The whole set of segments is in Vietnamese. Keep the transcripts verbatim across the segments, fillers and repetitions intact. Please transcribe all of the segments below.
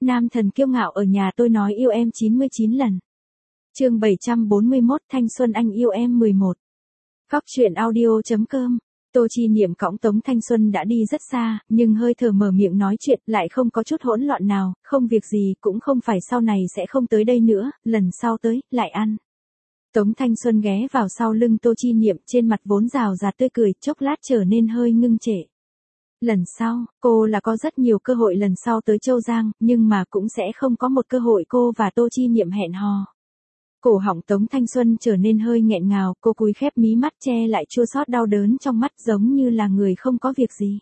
Nam thần kiêu ngạo ở nhà tôi nói yêu em chín mươi chín lần. Chương bảy trăm bốn mươi mốt Thanh xuân anh yêu em mười một. Góc truyện audio.com. Tô Chi Niệm cõng Tống Thanh Xuân đã đi rất xa, nhưng hơi thở mở miệng nói chuyện lại không có chút hỗn loạn nào, không việc gì cũng không phải sau này sẽ không tới đây nữa, lần sau tới, lại ăn. Tống Thanh Xuân ghé vào sau lưng Tô Chi Niệm, trên mặt vốn rào rạt tươi cười, chốc lát trở nên hơi ngưng trệ. Lần sau, cô là có rất nhiều cơ hội lần sau tới Châu Giang, nhưng mà cũng sẽ không có một cơ hội cô và Tô Chi Niệm hẹn hò. Cổ họng Tống Thanh Xuân trở nên hơi nghẹn ngào, cô cúi khép mí mắt che lại chua xót đau đớn trong mắt giống như là người không có việc gì.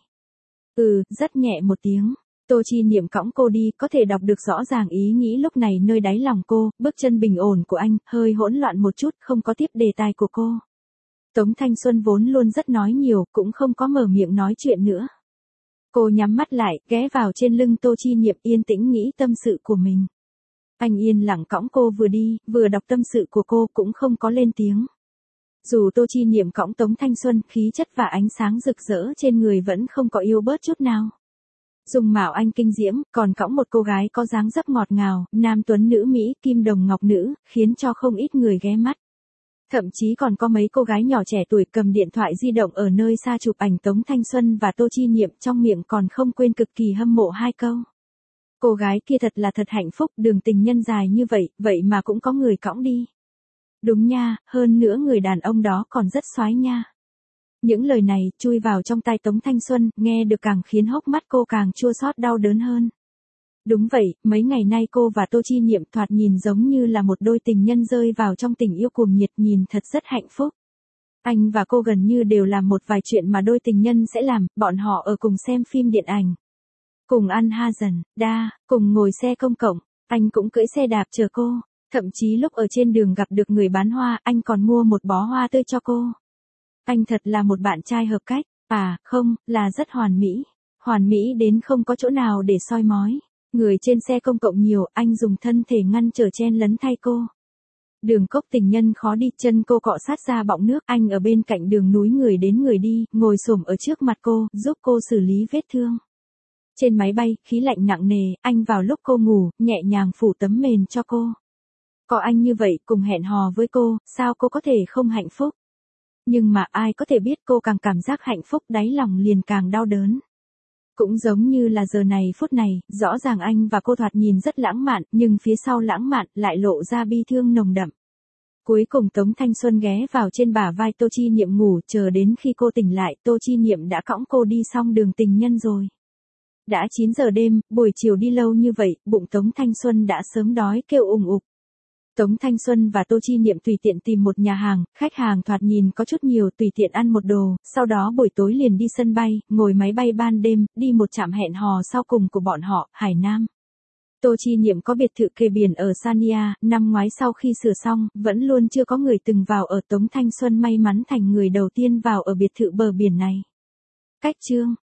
Ừ, rất nhẹ một tiếng. Tô Chi Niệm cõng cô đi, có thể đọc được rõ ràng ý nghĩ lúc này nơi đáy lòng cô, bước chân bình ổn của anh, hơi hỗn loạn một chút, không có tiếp đề tài của cô. Tống Thanh Xuân vốn luôn rất nói nhiều, cũng không có mở miệng nói chuyện nữa. Cô nhắm mắt lại, ghé vào trên lưng Tô Chi Niệm yên tĩnh nghĩ tâm sự của mình. Anh yên lặng cõng cô vừa đi, vừa đọc tâm sự của cô cũng không có lên tiếng. Dù Tô Chi Niệm cõng Tống Thanh Xuân, khí chất và ánh sáng rực rỡ trên người vẫn không có yếu bớt chút nào. Dung mạo anh kinh diễm, còn cõng một cô gái có dáng dấp ngọt ngào, nam tuấn nữ Mỹ, kim đồng ngọc nữ, khiến cho không ít người ghé mắt. Thậm chí còn có mấy cô gái nhỏ trẻ tuổi cầm điện thoại di động ở nơi xa chụp ảnh Tống Thanh Xuân và Tô Chi Niệm, trong miệng còn không quên cực kỳ hâm mộ hai câu. Cô gái kia thật là thật hạnh phúc, đường tình nhân dài như vậy, vậy mà cũng có người cõng đi. Đúng nha, hơn nữa người đàn ông đó còn rất xoái nha. Những lời này chui vào trong tai Tống Thanh Xuân, nghe được càng khiến hốc mắt cô càng chua xót đau đớn hơn. Đúng vậy, mấy ngày nay cô và Tô Chi Niệm thoạt nhìn giống như là một đôi tình nhân rơi vào trong tình yêu cuồng nhiệt, nhìn thật rất hạnh phúc. Anh và cô gần như đều làm một vài chuyện mà đôi tình nhân sẽ làm, bọn họ ở cùng xem phim điện ảnh. Cùng ăn ha dần, đa, cùng ngồi xe công cộng, anh cũng cưỡi xe đạp chờ cô, thậm chí lúc ở trên đường gặp được người bán hoa, anh còn mua một bó hoa tươi cho cô. Anh thật là một bạn trai hợp cách, à, không, là rất hoàn mỹ, hoàn mỹ đến không có chỗ nào để soi mói. Người trên xe công cộng nhiều, anh dùng thân thể ngăn trở chen lấn thay cô. Đường cốc tình nhân khó đi, chân cô cọ sát ra bọng nước, anh ở bên cạnh đường núi người đến người đi, ngồi xổm ở trước mặt cô, giúp cô xử lý vết thương. Trên máy bay, khí lạnh nặng nề, anh vào lúc cô ngủ, nhẹ nhàng phủ tấm mền cho cô. Có anh như vậy, cùng hẹn hò với cô, sao cô có thể không hạnh phúc? Nhưng mà ai có thể biết cô càng cảm giác hạnh phúc, đáy lòng liền càng đau đớn. Cũng giống như là giờ này phút này, rõ ràng anh và cô thoạt nhìn rất lãng mạn, nhưng phía sau lãng mạn lại lộ ra bi thương nồng đậm. Cuối cùng Tống Thanh Xuân ghé vào trên bả vai Tô Chi Niệm ngủ, chờ đến khi cô tỉnh lại, Tô Chi Niệm đã cõng cô đi xong đường tình nhân rồi. Đã chín giờ đêm, buổi chiều đi lâu như vậy, bụng Tống Thanh Xuân đã sớm đói kêu ùng ục. Tống Thanh Xuân và Tô Chi Niệm tùy tiện tìm một nhà hàng, khách hàng thoạt nhìn có chút nhiều, tùy tiện ăn một đồ, sau đó buổi tối liền đi sân bay, ngồi máy bay ban đêm, đi một trạm hẹn hò sau cùng của bọn họ, Hải Nam. Tô Chi Niệm có biệt thự kề biển ở Sanya, năm ngoái sau khi sửa xong, vẫn luôn chưa có người từng vào ở. Tống Thanh Xuân may mắn thành người đầu tiên vào ở biệt thự bờ biển này. Cách chương